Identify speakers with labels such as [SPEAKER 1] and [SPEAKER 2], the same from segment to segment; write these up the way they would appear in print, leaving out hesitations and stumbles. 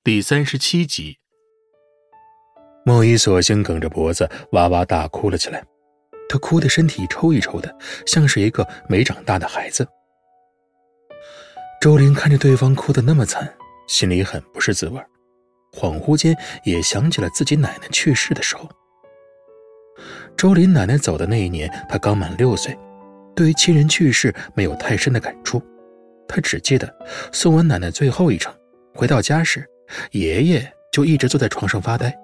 [SPEAKER 1] 第37集。
[SPEAKER 2] 梦一索性梗着脖子哇哇大哭了起来，他哭得身体一抽一抽的，像是一个没长大的孩子。周林看着对方哭得那么惨，心里很不是滋味，恍惚间也想起了自己奶奶去世的时候。周林奶奶走的那一年，他刚满6岁，对于亲人去世没有太深的感触，他只记得送完奶奶最后一程，回到家时，爷爷就一直坐在床上发呆。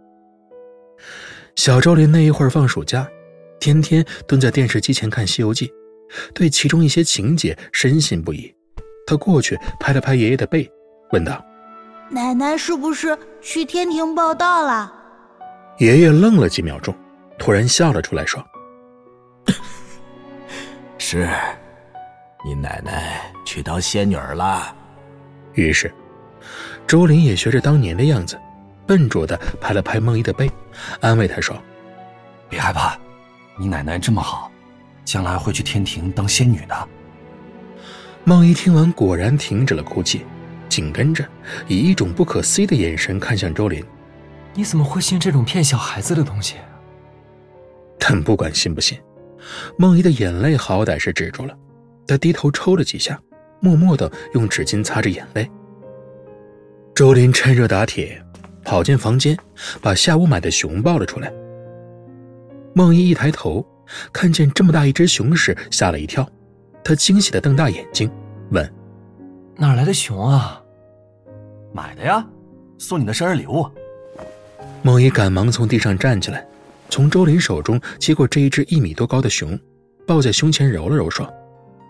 [SPEAKER 2] 小周林那一会儿放暑假，天天蹲在电视机前看《西游记》，对其中一些情节深信不疑。他过去拍了拍爷爷的背，问道：
[SPEAKER 3] 奶奶是不是去天庭报道了？
[SPEAKER 2] 爷爷愣了几秒钟，突然笑了出来说：
[SPEAKER 4] 是，你奶奶去当仙女了。
[SPEAKER 2] 于是周林也学着当年的样子，笨拙地拍了拍梦一的背，安慰她说：
[SPEAKER 5] 别害怕，你奶奶这么好，将来会去天庭当仙女的。
[SPEAKER 2] 梦一听完果然停止了哭泣，紧跟着以一种不可思议的眼神看向周林。
[SPEAKER 6] 你怎么会信这种骗小孩子的东西？
[SPEAKER 2] 但不管信不信，梦一的眼泪好歹是止住了，她低头抽了几下，默默地用纸巾擦着眼泪。周林趁热打铁，跑进房间，把下午买的熊抱了出来。梦一抬头，看见这么大一只熊时吓了一跳，她惊喜地瞪大眼睛问：
[SPEAKER 6] 哪来的熊啊？
[SPEAKER 5] 买的呀，送你的生日礼物。
[SPEAKER 2] 梦一赶忙从地上站起来，从周林手中接过这一只1米多高的熊，抱在胸前揉了揉说：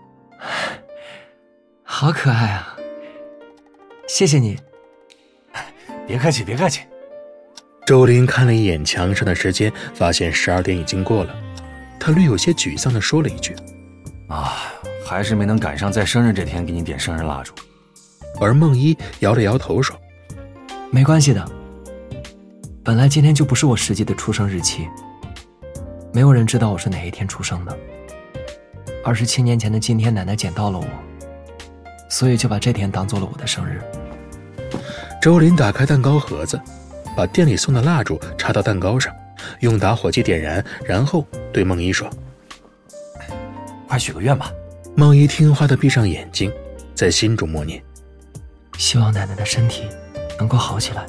[SPEAKER 6] 好可爱啊，谢谢你。
[SPEAKER 5] 别客气别客气。
[SPEAKER 2] 周林看了一眼墙上的时间，发现12点已经过了，他略有些沮丧地说了一句：
[SPEAKER 5] 还是没能赶上在生日这天给你点生日蜡烛。
[SPEAKER 2] 而梦一摇了摇头说：
[SPEAKER 6] 没关系的，本来今天就不是我实际的出生日期，没有人知道我是哪一天出生的。27年前的今天，奶奶捡到了我，所以就把这天当做了我的生日。
[SPEAKER 2] 周林打开蛋糕盒子，把店里送的蜡烛插到蛋糕上，用打火机点燃，然后对梦一说：
[SPEAKER 5] 快许个愿吧。
[SPEAKER 2] 梦一听话地闭上眼睛，在心中默念：
[SPEAKER 6] 希望奶奶的身体能够好起来。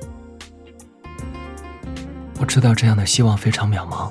[SPEAKER 6] 我知道这样的希望非常渺茫，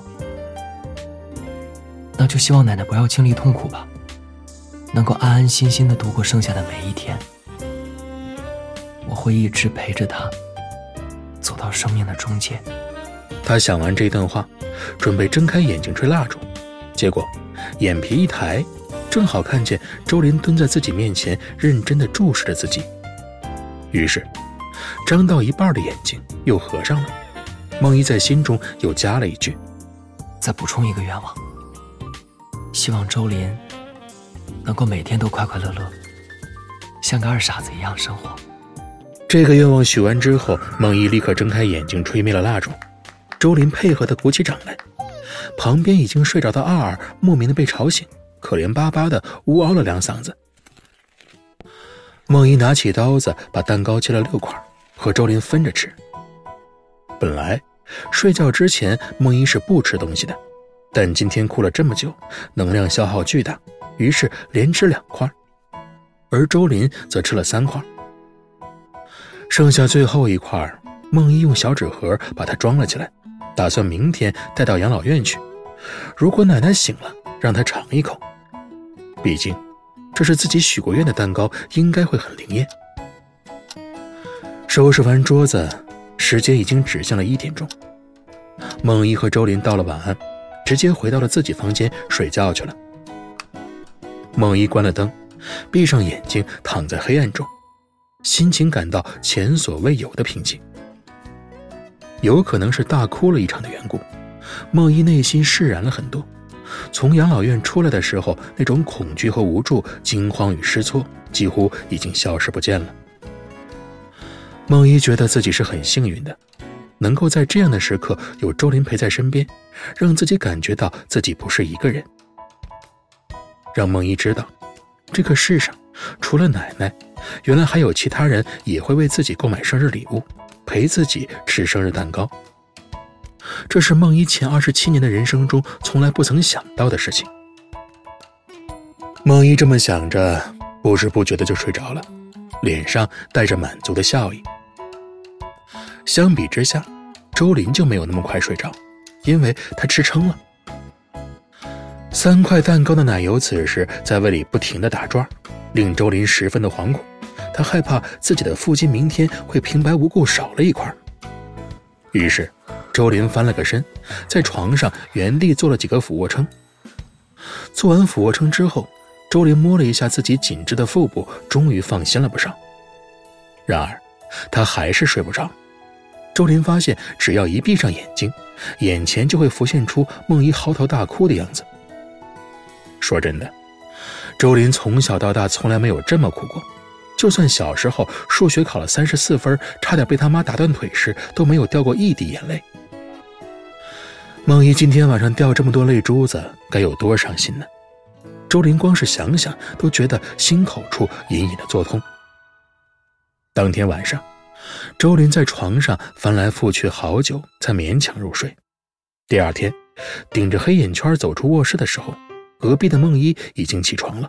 [SPEAKER 6] 那就希望奶奶不要经历痛苦吧，能够安安心心地度过剩下的每一天。我会一直陪着她，走到生命的终结。
[SPEAKER 2] 他想完这段话，准备睁开眼睛吹蜡烛，结果眼皮一抬，正好看见周林蹲在自己面前，认真地注视着自己。于是张到一半的眼睛又合上了。梦一在心中又加了一句：
[SPEAKER 6] 再补充一个愿望，希望周林能够每天都快快乐乐，像个二傻子一样生活。
[SPEAKER 2] 这个愿望许完之后，梦一立刻睁开眼睛吹灭了蜡烛。周林配合地鼓起掌来，旁边已经睡着的二二莫名的被吵醒，可怜巴巴地呜嗷了2嗓子。梦一拿起刀子，把蛋糕切了6块，和周林分着吃。本来睡觉之前梦一是不吃东西的，但今天哭了这么久，能量消耗巨大，于是连吃2块，而周林则吃了3块。剩下最后1块，梦一用小纸盒把它装了起来，打算明天带到养老院去。如果奶奶醒了，让她尝一口，毕竟这是自己许过愿的蛋糕，应该会很灵验。收拾完桌子，时间已经指向了1点钟。梦一和周林道了晚安，直接回到了自己房间睡觉去了。梦一关了灯，闭上眼睛躺在黑暗中，心情感到前所未有的平静。有可能是大哭了一场的缘故，梦一内心释然了很多。从养老院出来的时候，那种恐惧和无助、惊慌与失措几乎已经消失不见了。梦一觉得自己是很幸运的，能够在这样的时刻有周林陪在身边，让自己感觉到自己不是一个人，让梦一知道这个世上除了奶奶原来还有其他人也会为自己购买生日礼物，陪自己吃生日蛋糕。这是梦一前27年的人生中从来不曾想到的事情。梦一这么想着，不知不觉的就睡着了，脸上带着满足的笑意。相比之下，周林就没有那么快睡着，因为他吃撑了。3块蛋糕的奶油此时在胃里不停地打转，令周林十分的惶恐。他害怕自己的腹肌明天会平白无故少了一块。于是周林翻了个身，在床上原地做了几个俯卧撑。做完俯卧撑之后，周林摸了一下自己紧致的腹部，终于放心了不少。然而他还是睡不着。周林发现只要一闭上眼睛，眼前就会浮现出梦一嚎啕大哭的样子。说真的，周林从小到大从来没有这么哭过，就算小时候数学考了34分，差点被他妈打断腿时，都没有掉过一滴眼泪。梦一今天晚上掉这么多泪珠子，该有多伤心呢？周林光是想想都觉得心口处隐隐的作痛。当天晚上，周林在床上翻来覆去好久，才勉强入睡。第二天，顶着黑眼圈走出卧室的时候，隔壁的梦一已经起床了。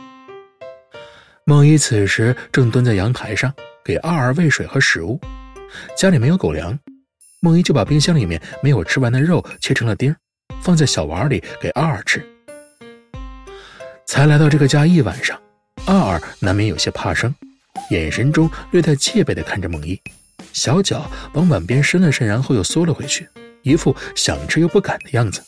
[SPEAKER 2] 梦一此时正蹲在阳台上给二二喂水和食物，家里没有狗粮，梦一就把冰箱里面没有吃完的肉切成了丁，放在小碗里给二二吃。才来到这个家1晚上，二二难免有些怕生，眼神中略带戒备地看着梦一，小脚往碗边伸了伸，然后又缩了回去，一副想吃又不敢的样子。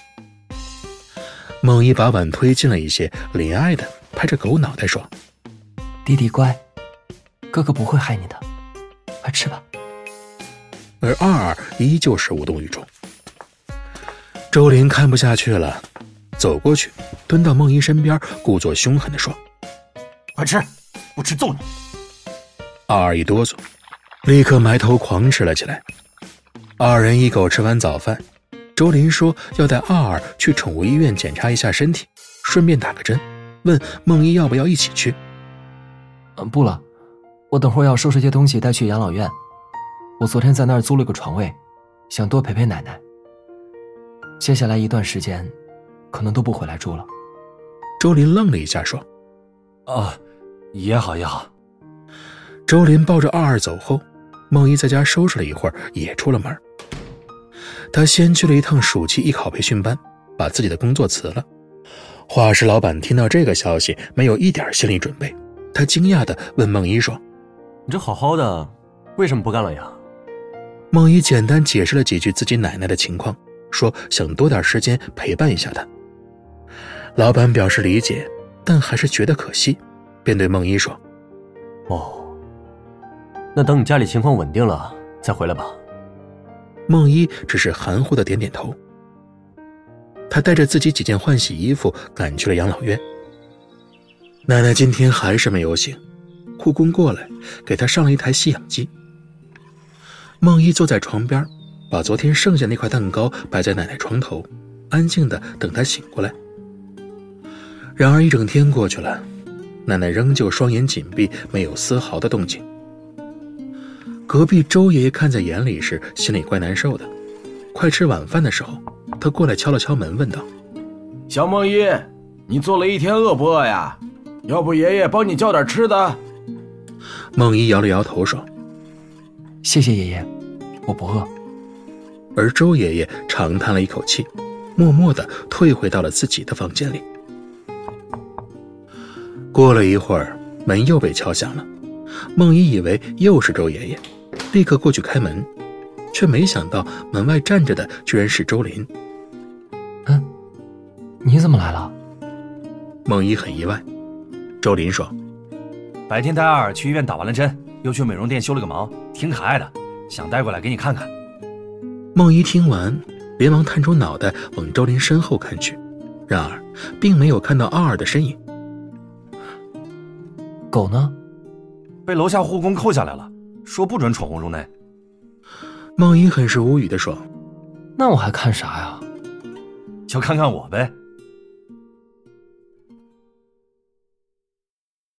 [SPEAKER 2] 梦一把碗推进了一些，怜爱地拍着狗脑袋说：“
[SPEAKER 6] 弟弟乖，哥哥不会害你的，快吃吧。”
[SPEAKER 2] 而二二依旧是无动于衷。周林看不下去了，走过去蹲到梦一身边，故作凶狠地说：“
[SPEAKER 4] 快吃，不吃揍你！”
[SPEAKER 2] 二二一哆嗦，立刻埋头狂吃了起来。二人一狗吃完早饭，周林说要带二二去宠物医院检查一下身体，顺便打个针，问梦一要不要一起去。
[SPEAKER 6] 不了，我等会儿要收拾些东西带去养老院。我昨天在那儿租了个床位，想多陪陪奶奶。接下来一段时间可能都不回来住了。
[SPEAKER 2] 周林愣了一下说：“
[SPEAKER 5] 也好也好。”
[SPEAKER 2] 周林抱着二二走后，梦一在家收拾了一会儿，也出了门。他先去了一趟暑期艺考培训班，把自己的工作辞了。画室老板听到这个消息，没有一点心理准备，他惊讶地问梦一说：“
[SPEAKER 1] 你这好好的，为什么不干了呀？”
[SPEAKER 2] 梦一简单解释了几句自己奶奶的情况，说想多点时间陪伴一下她。老板表示理解，但还是觉得可惜，便对梦一说：“
[SPEAKER 1] 那等你家里情况稳定了再回来吧。”
[SPEAKER 2] 梦一只是含糊地点点头。他带着自己几件换洗衣服赶去了养老院。奶奶今天还是没有醒，护工过来给她上了一台吸氧机。梦一坐在床边，把昨天剩下那块蛋糕摆在奶奶床头，安静地等她醒过来。然而一整天过去了，奶奶仍旧双眼紧闭，没有丝毫的动静。隔壁周爷爷看在眼里时，心里怪难受的。快吃晚饭的时候，他过来敲了敲门，问道：“
[SPEAKER 7] 小梦一，你做了一天饿不饿呀？要不爷爷帮你叫点吃的？”
[SPEAKER 2] 梦一摇了摇头说：“
[SPEAKER 6] 谢谢爷爷，我不饿。”
[SPEAKER 2] 而周爷爷长叹了一口气，默默地退回到了自己的房间里。过了一会儿，门又被敲响了。梦一以为又是周爷爷，立刻过去开门，却没想到门外站着的居然是周林。
[SPEAKER 6] 你怎么来了？
[SPEAKER 2] 梦一很意外。周林说：“
[SPEAKER 5] 白天带二二去医院打完了针，又去美容店修了个毛，挺可爱的，想带过来给你看看。”
[SPEAKER 2] 梦一听完，连忙探出脑袋往周林身后看去，然而并没有看到二二的身影。
[SPEAKER 6] 狗呢？
[SPEAKER 5] 被楼下护工扣下来了，说不准闯红入内。
[SPEAKER 2] 梦一很是无语地说：“
[SPEAKER 6] 那我还看啥呀？
[SPEAKER 5] 就看看我呗。”